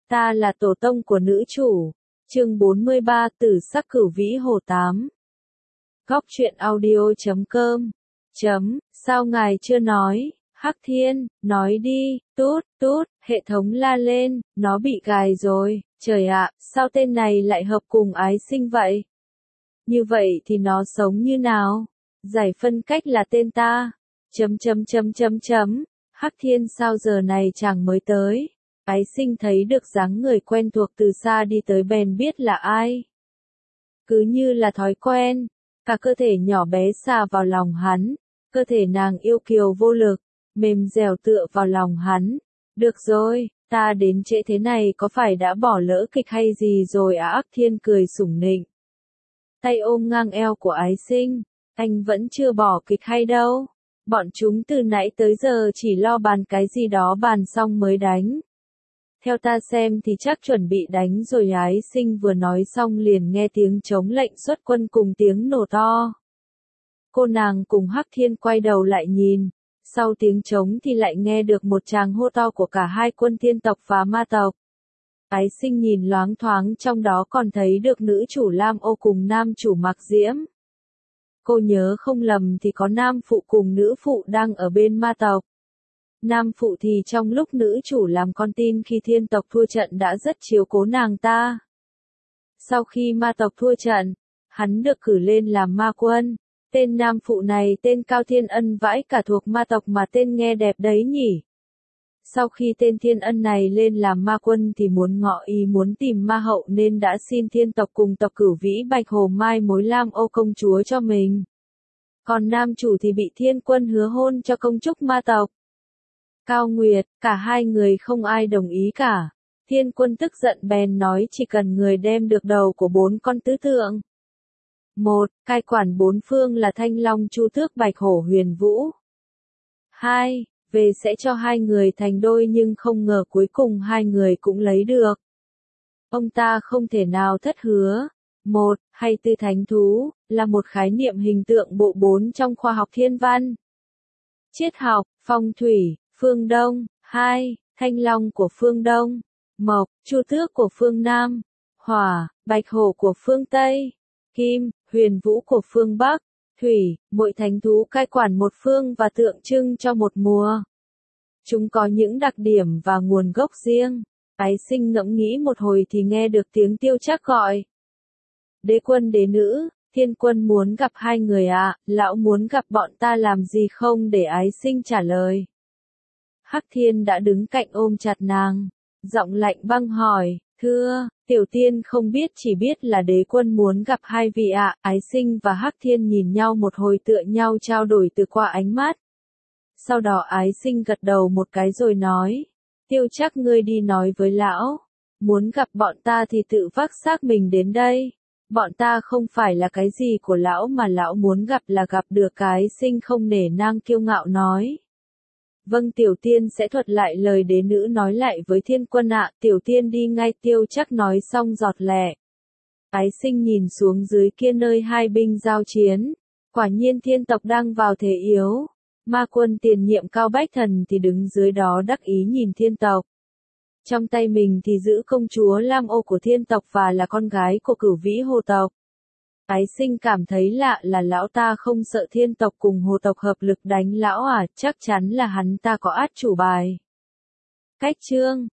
Ta là tổ tông của nữ chủ. Chương 43 Tử sắc cửu vĩ hồ 8. Góc truyện audio.com. Sao ngài chưa nói? Hắc Thiên, nói đi, tút, tút, hệ thống la lên, nó bị gài rồi, trời ạ, sao tên này lại hợp cùng ái sinh vậy? Như vậy thì nó sống như nào? Giải phân cách là tên ta. Hắc Thiên sao giờ này chàng mới tới? Ái sinh thấy được dáng người quen thuộc từ xa đi tới bèn biết là ai. Cứ như là thói quen, cả cơ thể nhỏ bé xà vào lòng hắn, cơ thể nàng yêu kiều vô lực, mềm dẻo tựa vào lòng hắn. Được rồi, ta đến trễ thế này có phải đã bỏ lỡ kịch hay gì rồi à? Hắc Thiên cười sủng nịnh. Tay ôm ngang eo của ái sinh, anh vẫn chưa bỏ kịch hay đâu. Bọn chúng từ nãy tới giờ chỉ lo bàn cái gì đó bàn xong mới đánh. Theo ta xem thì chắc chuẩn bị đánh rồi. Ái sinh vừa nói xong liền nghe tiếng trống lệnh xuất quân cùng tiếng nổ to. Cô nàng cùng Hắc Thiên quay đầu lại nhìn, sau tiếng trống thì lại nghe được một tràng hô to của cả hai quân thiên tộc và ma tộc. Ái sinh nhìn loáng thoáng trong đó còn thấy được nữ chủ Lam Ô cùng nam chủ Mạc Diễm. Cô nhớ không lầm thì có nam phụ cùng nữ phụ đang ở bên ma tộc. Nam phụ thì trong lúc nữ chủ làm con tin khi thiên tộc thua trận đã rất chiếu cố nàng ta. Sau khi ma tộc thua trận, hắn được cử lên làm ma quân. Tên nam phụ này tên Cao Thiên Ân vãi cả thuộc ma tộc mà tên nghe đẹp đấy nhỉ. Sau khi tên Thiên Ân này lên làm ma quân thì muốn ngọ ý muốn tìm ma hậu nên đã xin thiên tộc cùng tộc Cửu Vĩ Bạch Hồ mai mối Lam Ô công chúa cho mình. Còn nam chủ thì bị thiên quân hứa hôn cho công trúc ma tộc. Cao Nguyệt, cả hai người không ai đồng ý cả. Thiên quân tức giận bèn nói chỉ cần người đem được đầu của 4 con tứ tượng. 1. Cai quản 4 phương là Thanh Long Chu Tước Bạch Hổ Huyền Vũ. 2. Về sẽ cho hai người thành đôi nhưng không ngờ cuối cùng hai người cũng lấy được. Ông ta không thể nào thất hứa. 1. Hay tư thánh thú, là một khái niệm hình tượng bộ 4 trong khoa học thiên văn. Triết học, phong thủy, phương Đông. 2. Thanh Long của phương Đông. Mộc, Chu Tước của phương Nam. Hỏa, Bạch Hổ của phương Tây. Kim, Huyền Vũ của phương Bắc. Thủy, mỗi thánh thú cai quản một phương và tượng trưng cho một mùa. Chúng có những đặc điểm và nguồn gốc riêng. Ái sinh ngẫm nghĩ một hồi thì nghe được tiếng Tiêu Trác gọi. Đế quân đế nữ, thiên quân muốn gặp hai người ạ, lão muốn gặp bọn ta làm gì không? Để ái sinh trả lời. Hắc Thiên đã đứng cạnh ôm chặt nàng, giọng lạnh băng hỏi, thưa, tiểu tiên không biết chỉ biết là đế quân muốn gặp hai vị ạ. Ái sinh và Hắc Thiên nhìn nhau một hồi tựa nhau trao đổi từ qua ánh mắt. Sau đó ái sinh gật đầu một cái rồi nói, Tiêu Trác ngươi đi nói với lão, muốn gặp bọn ta thì tự vác xác mình đến đây. Bọn ta không phải là cái gì của lão mà lão muốn gặp là gặp được. Ái sinh không nể nang kiêu ngạo nói. Vâng, tiểu tiên sẽ thuật lại lời đế nữ nói lại với thiên quân ạ. Tiểu tiên đi ngay. Tiêu Trác nói xong giọt lệ. Ái sinh nhìn xuống dưới kia nơi hai binh giao chiến. Quả nhiên thiên tộc đang vào thế yếu. Ma quân tiền nhiệm Cao Bách Thần thì đứng dưới đó đắc ý nhìn thiên tộc. Trong tay mình thì giữ công chúa Lam Ô của thiên tộc và là con gái của Cửu Vĩ hồ tộc. Ái sinh cảm thấy lạ là lão ta không sợ thiên tộc cùng hồ tộc hợp lực đánh lão à, chắc chắn là hắn ta có át chủ bài. Cách chương